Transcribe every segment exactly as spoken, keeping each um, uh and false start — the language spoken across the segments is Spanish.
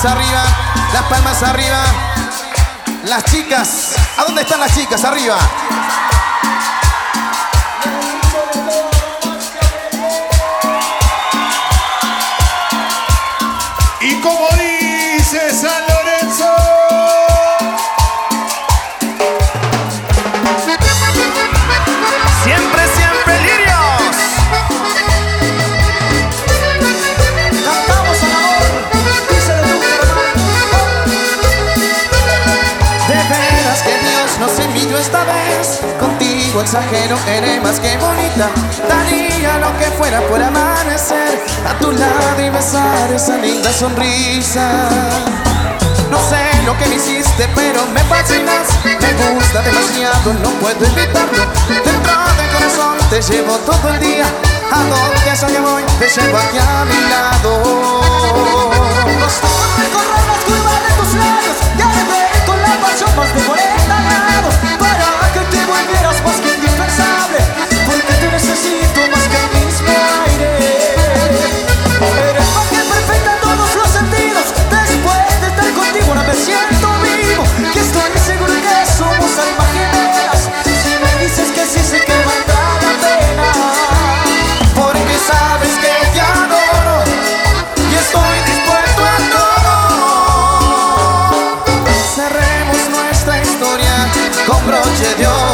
palmas arriba, las palmas arriba. Las chicas, ¿a dónde están las chicas? Arriba. Y como dice San Lorenzo, siempre, siempre lirios. Cantamos amor, díselo tú, De veras que Dios nos envió esta vez. Contigo exagero, eres más que bonita. Daría lo que fuera por amanecer a tu lado y besar esa linda sonrisa. No sé lo que me hiciste, pero me fascinas. Me gusta demasiado, no puedo evitarlo. Dentro del corazón te llevo todo el día. A donde sea que voy, te llevo aquí a mi lado. basta con recorrer las curvas de tus labios y arder con la pasión más de cuarenta grados para que te volvieras más que indispensable, porque te necesito más que el mismo aire. Eres más que perfecta en todos los sentidos. Después de estar contigo ahora me siento vivo y estoy seguro que somos almas gemelas. Si me dices que sí, sé que valdrá la pena, Porque sabes que te adoro y estoy dispuesto a todo. Cerremos nuestra historia con broche de oro.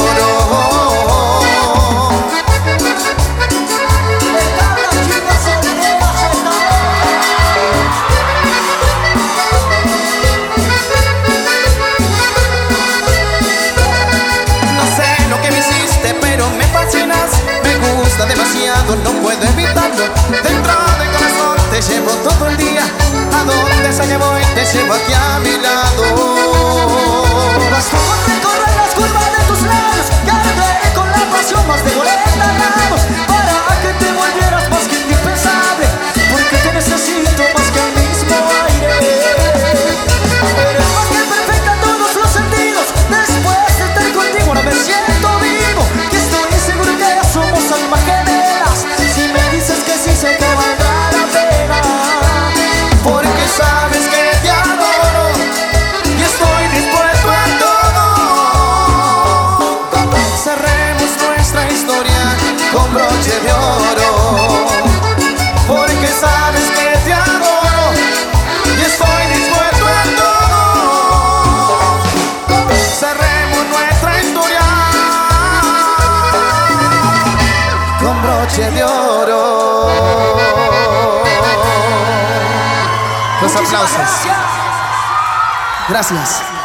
están las chicas solteras, No sé lo que me hiciste, pero me fascinas. Me gusta demasiado, no puedo evitarlo. Dentro del corazón te llevo todo el día. A donde sea que voy, te llevo aquí a mi lado. basta con recorrer las curvas de tus labios y arder con la pasión más de cuarenta grados para que te volvieras más que indispensable, porque te necesito más que el mismo aire. Eres más que perfecta en todos los sentidos. Después de estar contigo ahora me siento vivo y estoy seguro que somos almas gemelas. Si me dices que sí, sé que valdrá la pena, Porque sabes que te adoro y estoy dispuesto a todo. Cerremos nuestra historia con broche de oro. Porque sabes que te adoro y estoy dispuesto a todo. Cerremos nuestra historia con broche de oro. Los muchísimas aplausos. gracias. Gracias.